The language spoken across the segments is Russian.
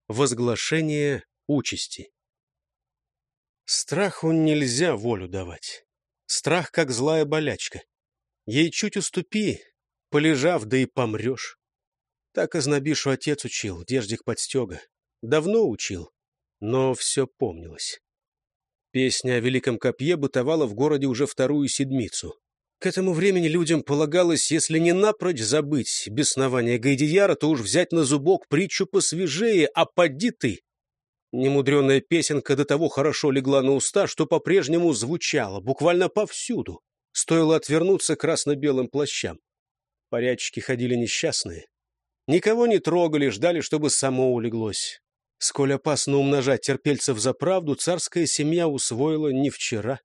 Возглашение участи. Страху нельзя волю давать. Страх, как злая болячка. Ей чуть уступи, полежав, да и помрешь. Так Ознобишу отец учил, Деждик Подстега. Давно учил, но все помнилось. Песня о Великом Копье бытовала в городе уже вторую седмицу. К этому времени людям полагалось, если не напрочь забыть беснование Гайдияра, то уж взять на зубок притчу посвежее, а поди ты. Немудреная песенка до того хорошо легла на уста, что по-прежнему звучала, буквально повсюду. Стоило отвернуться красно-белым плащам. Порядчики ходили несчастные. Никого не трогали, ждали, чтобы само улеглось. Сколь опасно умножать терпельцев за правду, царская семья усвоила не вчера.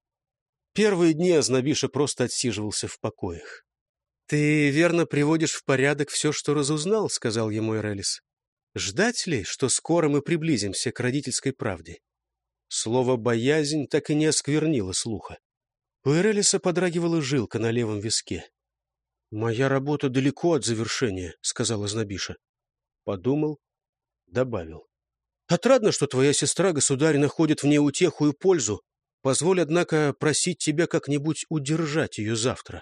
Первые дни Ознобиша просто отсиживался в покоях. — Ты верно приводишь в порядок все, что разузнал, — сказал ему Эрелис. — Ждать ли, что скоро мы приблизимся к родительской правде? Слово «боязнь» так и не осквернило слуха. У Эрелиса подрагивала жилка на левом виске. — Моя работа далеко от завершения, — сказал Ознобиша. Подумал, добавил. — Отрадно, что твоя сестра, государь, находит в ней утеху и пользу. Позволь, однако, просить тебя как-нибудь удержать ее завтра.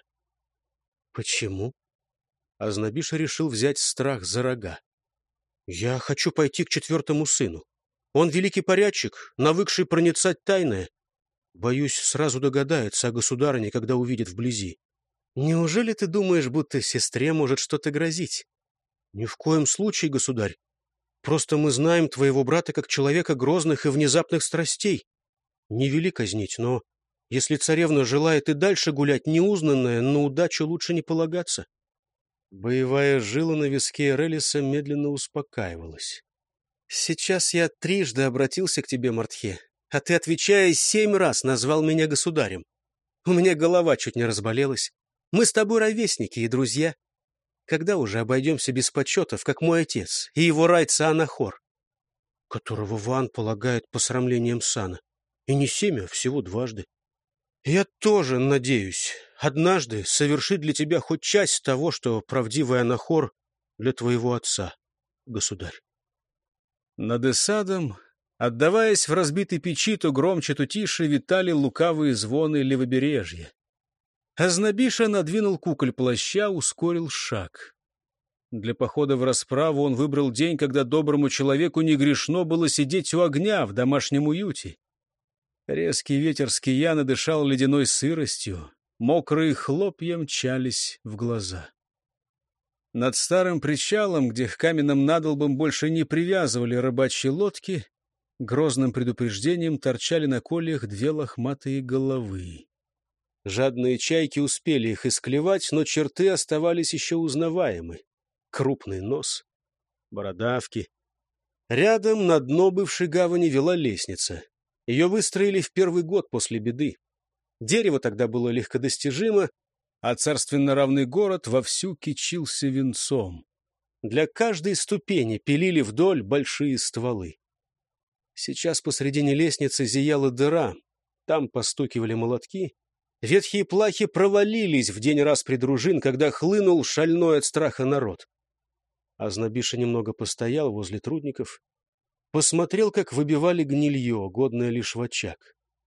— Почему? Ознобиша решил взять страх за рога. — Я хочу пойти к четвертому сыну. Он великий порядчик, навыкший проницать тайное. Боюсь, сразу догадается о государыне, когда увидит вблизи. Неужели ты думаешь, будто сестре может что-то грозить? Ни в коем случае, государь. Просто мы знаем твоего брата как человека грозных и внезапных страстей. Не вели казнить, но если царевна желает и дальше гулять неузнанная, на удачу лучше не полагаться. Боевая жила на виске Эрелиса медленно успокаивалась. Сейчас я трижды обратился к тебе, Мартхе, а ты, отвечая, 7 раз назвал меня государем. У меня голова чуть не разболелась. Мы с тобой ровесники и друзья. Когда уже обойдемся без почетов, как мой отец и его райца Анахор, которого Ван полагает посрамлением сана? И не 7, а всего 2. Я тоже надеюсь однажды совершить для тебя хоть часть того, что правдивый Анахор для твоего отца, государь. Над Эсадом, отдаваясь в разбитой печи, то громче, то тише, витали лукавые звоны левобережья. Ознобиша надвинул куколь плаща, ускорил шаг. Для похода в расправу он выбрал день, когда доброму человеку не грешно было сидеть у огня в домашнем уюте. Резкий ветер с кияна дышал ледяной сыростью, мокрые хлопья мчались в глаза. Над старым причалом, где к каменным надолбам больше не привязывали рыбачьи лодки, грозным предупреждением торчали на кольях 2 лохматые головы. Жадные чайки успели их исклевать, но черты оставались еще узнаваемы. Крупный нос, бородавки. Рядом на дно бывшей гавани вела лестница. Ее выстроили в первый год после беды. Дерево тогда было легкодостижимо, а царственно равный город вовсю кичился венцом. Для каждой ступени пилили вдоль большие стволы. Сейчас посредине лестницы зияла дыра, там постукивали молотки. Ветхие плахи провалились в день распри дружин, когда хлынул шальной от страха народ. Ознобиша немного постоял возле трудников, посмотрел, как выбивали гнилье, годное лишь в очаг.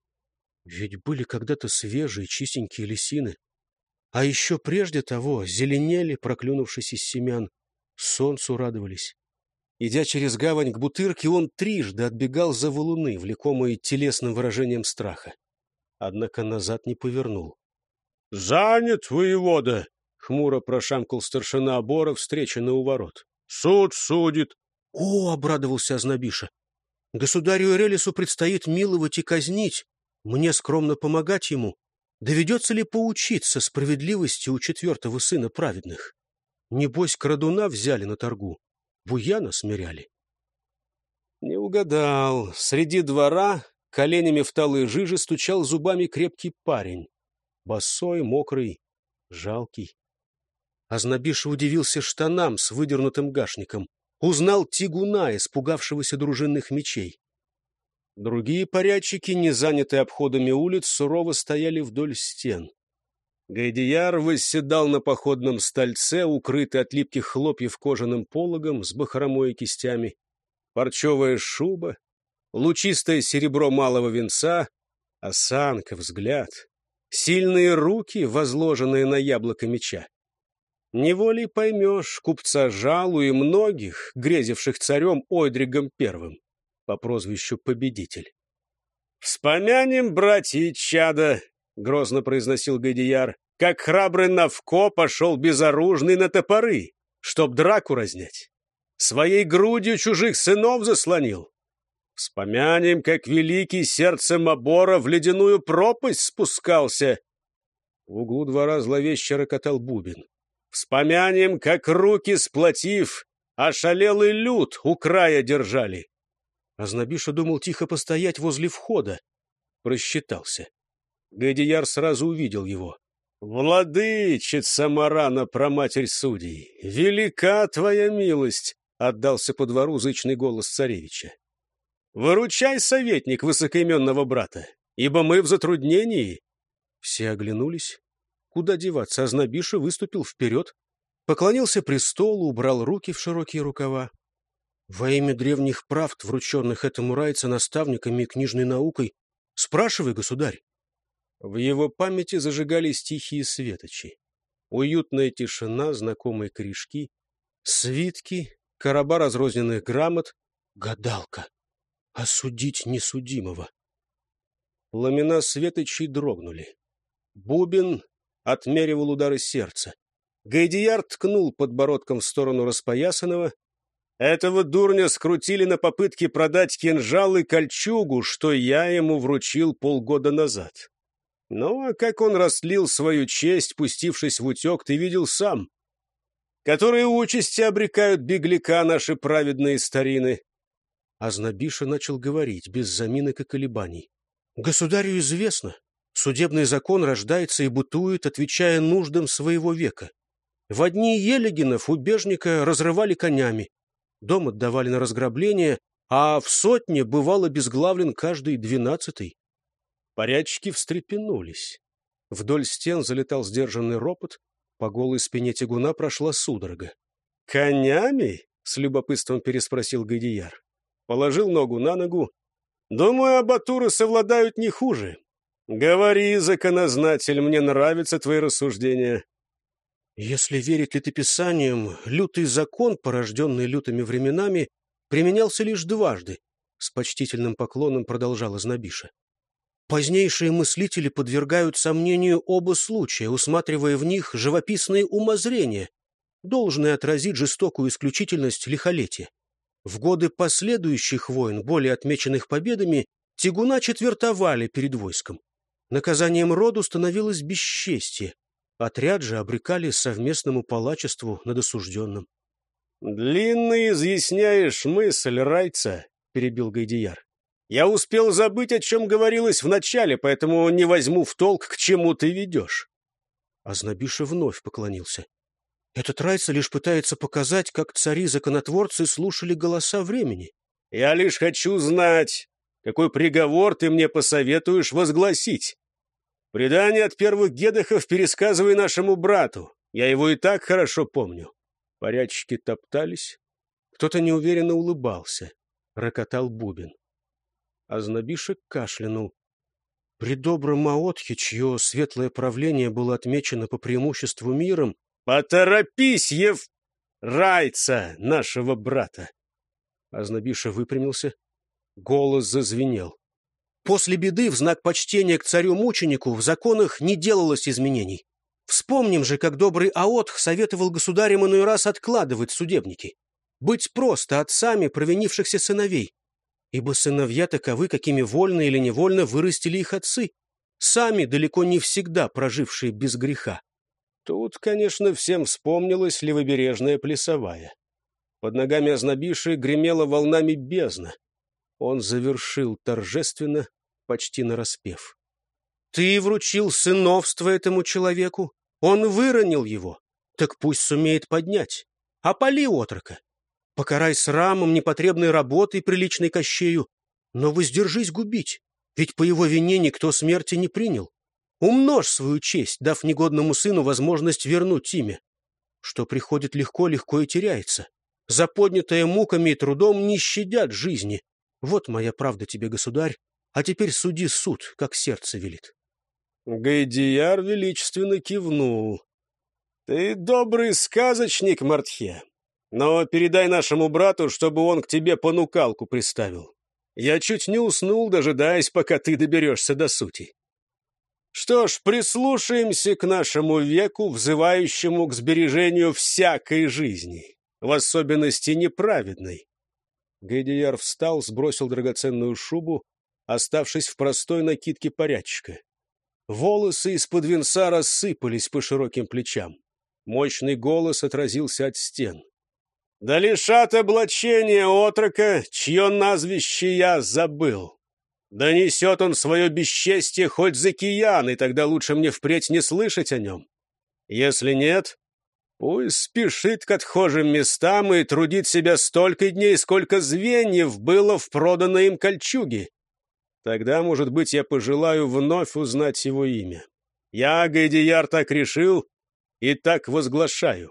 Ведь были когда-то свежие, чистенькие лисины. А еще прежде того зеленели, проклюнувшись из семян, солнцу радовались. Идя через гавань к Бутырке, он трижды отбегал за валуны, влекомые телесным выражением страха. Однако назад не повернул. — Занят, воевода! — хмуро прошамкал старшина Обора, встреченный у ворот. — Суд судит. — О! — обрадовался Ознобиша. — Государю Эрелису предстоит миловать и казнить. Мне скромно помогать ему. Доведется ли поучиться справедливости у 4-го сына праведных? Небось, крадуна взяли на торгу, буяна смиряли. Не угадал. Среди двора коленями в талые жижи стучал зубами крепкий парень. Босой, мокрый, жалкий. Ознобиша удивился штанам с выдернутым гашником. Узнал тягуна, испугавшегося дружинных мечей. Другие порядчики, не занятые обходами улиц, сурово стояли вдоль стен. Гайдияр восседал на походном стольце, укрытый от липких хлопьев кожаным пологом с бахромой и кистями. парчевая шуба, лучистое серебро малого венца, осанка, взгляд, сильные руки, возложенные на яблоко меча. Неволей поймешь купца Жалу и многих, грезивших царем Ойдригом I по прозвищу Победитель. «Вспомянем, братья и чада», — грозно произносил Гайдияр, «как храбрый Навко пошел безоружный на топоры, чтоб драку разнять. Своей грудью чужих сынов заслонил. Вспомянем, как великий сердце Мабора в ледяную пропасть спускался». В углу двора зловеще рокотал бубен. «Вспомянем, как руки сплотив, ошалелый люд у края держали». Азнабиша думал тихо постоять возле входа. Просчитался. Гайдияр сразу увидел его. «Владычица Марана, проматерь судей, велика твоя милость!» — отдался по двору зычный голос царевича. «Выручай, советник высокоименного брата, ибо мы в затруднении». Все оглянулись. Куда деваться? Азнабиша выступил вперед, поклонился престолу, убрал руки в широкие рукава. «Во имя древних правд, врученных этому райца наставниками и книжной наукой, спрашивай, государь». В его памяти зажигались тихие светочи. Уютная тишина, знакомые корешки, свитки, короба разрозненных грамот, гадалка, осудить несудимого. Ламена светочей дрогнули. Бубен отмеривал удары сердца. Гайдияр ткнул подбородком в сторону распоясанного. «Этого дурня скрутили на попытке продать кинжал и кольчугу, что я ему вручил полгода назад. Ну, а как он растлил свою честь, пустившись в утек, ты видел сам. Которые участи обрекают бегляка наши праведные старины». Азнабиша начал говорить, без заминок и колебаний. «Государю известно, судебный закон рождается и бытует, отвечая нуждам своего века. В дни Елегинов убежника разрывали конями, дом отдавали на разграбление, а в сотне бывал обезглавлен каждый 12-й. Порядчики встрепенулись. Вдоль стен залетал сдержанный ропот, по голой спине тягуна прошла судорога. «Конями?» — с любопытством переспросил Гайдияр. Положил ногу на ногу. «Думаю, абатуры совладают не хуже. Говори, законознатель, мне нравятся твои рассуждения». «Если верить летописаниям, лютый закон, порожденный лютыми временами, применялся лишь дважды», — с почтительным поклоном продолжал Азнабиша. «Позднейшие мыслители подвергают сомнению оба случая, усматривая в них живописные умозрения, должное отразить жестокую исключительность лихолетия. В годы последующих войн, более отмеченных победами, тягуна четвертовали перед войском. Наказанием роду становилось бесчестие. Отряд же обрекали совместному палачеству над осужденным». «Длинно изъясняешь мысль, райца», — перебил Гайдияр. «Я успел забыть, о чем говорилось в начале, поэтому не возьму в толк, к чему ты ведешь». Азнабиша вновь поклонился. «Этот райца лишь пытается показать, как цари-законотворцы слушали голоса времени». «Я лишь хочу знать, какой приговор ты мне посоветуешь возгласить. Предание от первых гедохов пересказывай нашему брату. Я его и так хорошо помню». Порядчики топтались. Кто-то неуверенно улыбался. Рокотал бубен. Азнабиша кашлянул. При добром Маотхе, чье светлое правление было отмечено по преимуществу миром... «Поторопись, райца нашего брата!» Азнабиша выпрямился. Голос зазвенел. «После беды в знак почтения к царю-мученику в законах не делалось изменений. Вспомним же, как добрый Аотх советовал государям иной раз откладывать судебники. Быть просто отцами провинившихся сыновей. Ибо сыновья таковы, какими вольно или невольно вырастили их отцы, сами далеко не всегда прожившие без греха». Тут, конечно, всем вспомнилась левобережная плясовая. Под ногами Азнабиши гремела волнами бездна. Он завершил торжественно, почти нараспев. «Ты вручил сыновство этому человеку, он выронил его, так пусть сумеет поднять. Опали отрока. Покарай срамом непотребной работой, приличной Кощею, но воздержись губить, ведь по его вине никто смерти не принял. Умножь свою честь, дав негодному сыну возможность вернуть имя. Что приходит легко, легко и теряется. за поднятое муками и трудом не щадят жизни. Вот моя правда тебе, государь, а теперь суди суд, как сердце велит». Гайдияр величественно кивнул. «Ты добрый сказочник, Мартхе, но передай нашему брату, чтобы он к тебе понукалку приставил. Я чуть не уснул, дожидаясь, пока ты доберешься до сути. Что ж, прислушаемся к нашему веку, взывающему к сбережению всякой жизни, в особенности неправедной». Гайдияр встал, сбросил драгоценную шубу, оставшись в простой накидке порядчика. Волосы из-под венца рассыпались по широким плечам. Мощный голос отразился от стен. «Да лишат облачения отрока, чье назвище я забыл. Да несет он свое бесчестие хоть за киян, и тогда лучше мне впредь не слышать о нем. Если нет, пусть спешит к отхожим местам и трудит себя столько дней, сколько звеньев было в проданной им кольчуге. Тогда, может быть, я пожелаю вновь узнать его имя. Я, Гайдияр, так решил и так возглашаю».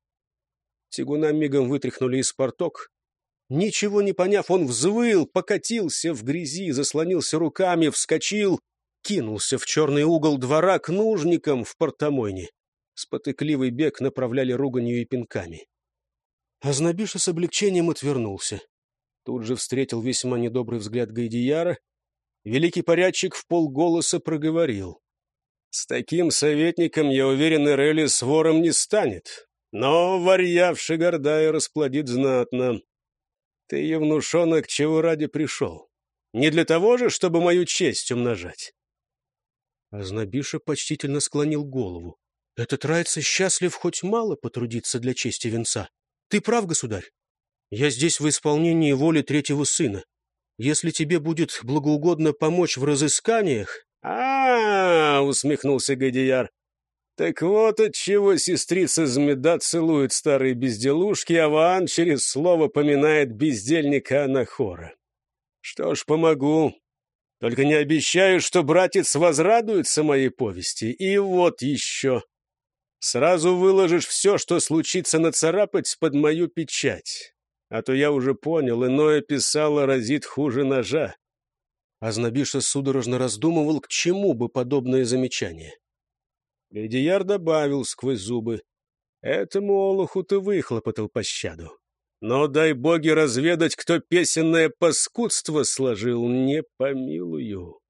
Тягуна мигом вытряхнули из порток. Ничего не поняв, он взвыл, покатился в грязи, заслонился руками, вскочил, кинулся в черный угол двора к нужникам в портомойне. Спотыкливый бег направляли руганью и пинками. Азнабиша с облегчением отвернулся. Тут же встретил весьма недобрый взгляд Гайдияра. Великий порядчик вполголоса проговорил: «С таким советником, я уверен, Эрели с вором не станет. Но варьяв Шигардая расплодит знатно. Ты, евнушонок, чего ради пришел? Не для того же, чтобы мою честь умножать?» Азнабиша почтительно склонил голову. «Этот райца счастлив хоть мало потрудиться для чести венца. Ты прав, государь. Я здесь в исполнении воли третьего сына. Если тебе будет благоугодно помочь в разысканиях...» Усмехнулся Гайдияр. «Так вот отчего сестрица Змеда целует старые безделушки, а Ваан через слово поминает бездельника Анахора. Что ж, помогу. Только не обещаю, что братец возрадуется моей повести. И вот еще. Сразу выложишь все, что случится, нацарапать под мою печать. А то я уже понял, иное писало разит хуже ножа». Азнабиша судорожно раздумывал, к чему бы подобное замечание. Гайдияр добавил сквозь зубы: «Этому олуху ты выхлопотал пощаду. Но дай боги разведать, кто песенное паскудство сложил, не помилую».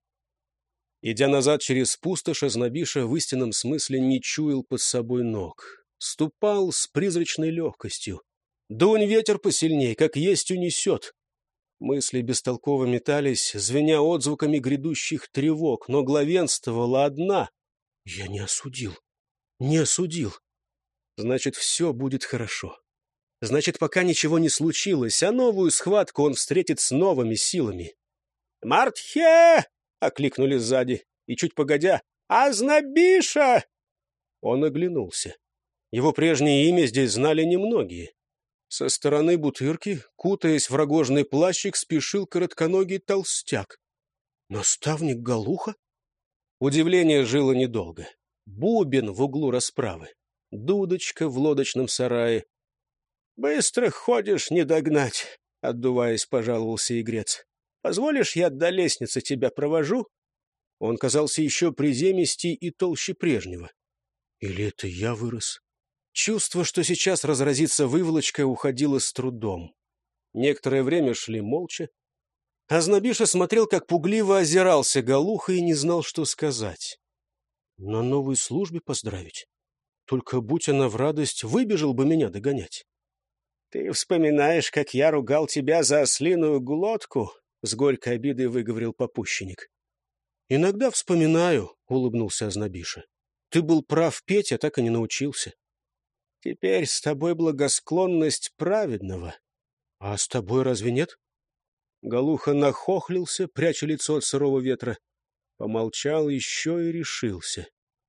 Идя назад через пустошь, Азнабиша в истинном смысле не чуял под собой ног. Ступал с призрачной легкостью. Дунь ветер посильней, как есть унесет. Мысли бестолково метались, звеня отзвуками грядущих тревог, но главенствовала одна: «Я не осудил, не осудил. Значит, все будет хорошо. Значит, пока ничего не случилось, а новую схватку он встретит с новыми силами». «Мартхе!» — окликнули сзади, и чуть погодя: «Азнабиша!» Он оглянулся. Его прежнее имя здесь знали немногие. Со стороны Бутырки, кутаясь в рогожный плащик, спешил коротконогий толстяк. Наставник Галуха? Удивление жило недолго. Бубен в углу расправы, дудочка в лодочном сарае. «Быстро ходишь, не догнать», — отдуваясь, пожаловался игрец. «Позволишь, я до лестницы тебя провожу?» Он казался еще приземистей и толще прежнего. Или это я вырос? Чувство, что сейчас разразится выволочка, уходило с трудом. Некоторое время шли молча. Азнабиша смотрел, как пугливо озирался Галуха, и не знал, что сказать. На новой службе поздравить? Только будь она в радость, выбежал бы меня догонять. «Ты вспоминаешь, как я ругал тебя за ослиную глотку?» — с горькой обидой выговорил попущенник. «Иногда вспоминаю», — улыбнулся Азнабиша. «Ты был прав петь, а так и не научился». «Теперь с тобой благосклонность праведного». «А с тобой разве нет?» Галуха нахохлился, пряча лицо от сырого ветра. Помолчал еще и решился.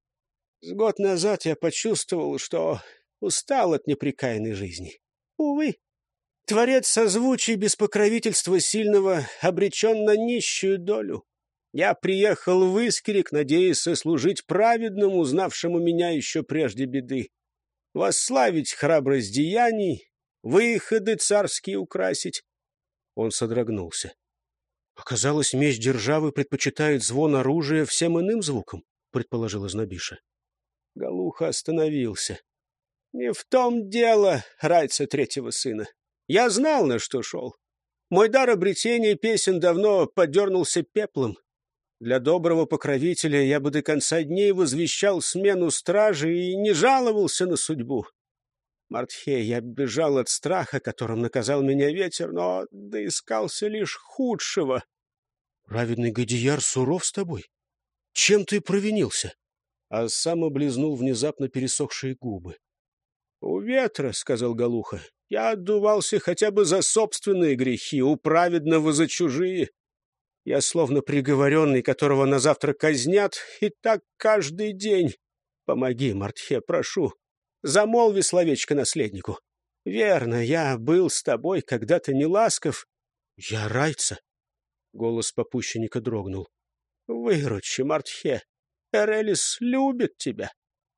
«С год назад я почувствовал, что устал от непрекаянной жизни. Увы, творец созвучий без покровительства сильного обречен на нищую долю. Я приехал в Искерик, надеясь сослужить праведному, узнавшему меня еще прежде беды, восславить храбрость деяний выходы царские украсить. Он содрогнулся. Оказалось, меч державы предпочитает звон оружия всем иным звукам, предположила Знобиша. Голуха остановился. Не в том дело, райца третьего сына. Я знал, на что шел. Мой дар обретения песен давно подернулся пеплом. Для доброго покровителя я бы до конца дней возвещал смену стражи и не жаловался на судьбу. Мартхей, я бежал от страха, которым наказал меня ветер, но доискался лишь худшего. Праведный Гадияр суров с тобой? Чем ты провинился? А сам облизнул внезапно пересохшие губы. — У ветра, — сказал Голуха, — я отдувался хотя бы за собственные грехи, у праведного за чужие. Я словно приговоренный, которого на завтра казнят, и так каждый день. Помоги, Мартхе, прошу. Замолви словечко наследнику. Верно, я был с тобой когда-то неласков. Я райца. Голос попущенника дрогнул. Выручи, Мартхе. Эрелис любит тебя.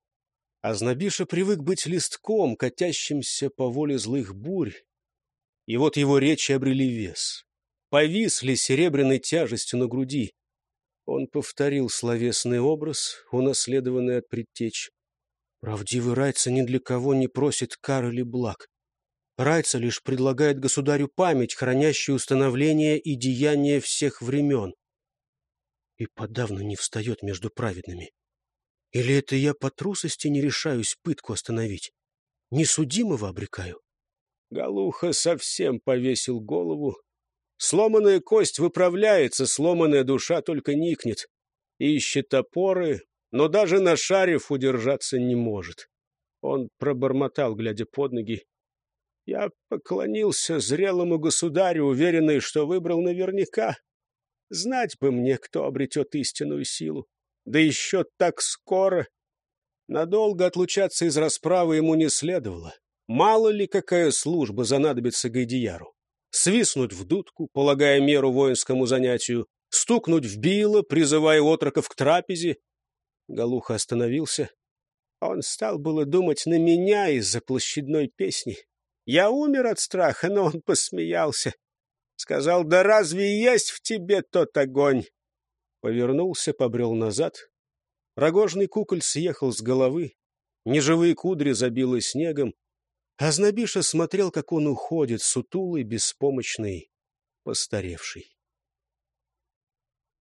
А Знобиша привык быть листком, катящимся по воле злых бурь. И вот его речи обрели вес. Повисли серебряной тяжестью на груди. Он повторил словесный образ, унаследованный от предтеч. Правдивый райца ни для кого не просит кар или благ. Райца лишь предлагает государю память, хранящую установление и деяния всех времен. И подавно не встает между праведными. Или это я по трусости не решаюсь пытку остановить? Несудимого обрекаю? Голуха совсем повесил голову. Сломанная кость выправляется, сломанная душа только никнет. Ищет опоры, но даже нашарив удержаться не может. Он пробормотал, глядя под ноги. Я поклонился зрелому государю, уверенный, что выбрал наверняка. Знать бы мне, кто обретет истинную силу. Да еще так скоро. Надолго отлучаться из расправы ему не следовало. Мало ли какая служба занадобится Гайдияру. Свистнуть в дудку, полагая меру воинскому занятию, стукнуть в било, призывая отроков к трапезе. Голуха остановился. Он стал было думать на меня из-за площадной песни. Я умер от страха, но он посмеялся. Сказал, да разве есть в тебе тот огонь? Повернулся, побрел назад. Рогожный куколь съехал с головы. Неживые кудри забило снегом. А Знобиша смотрел, как он уходит, сутулый, беспомощный, постаревший.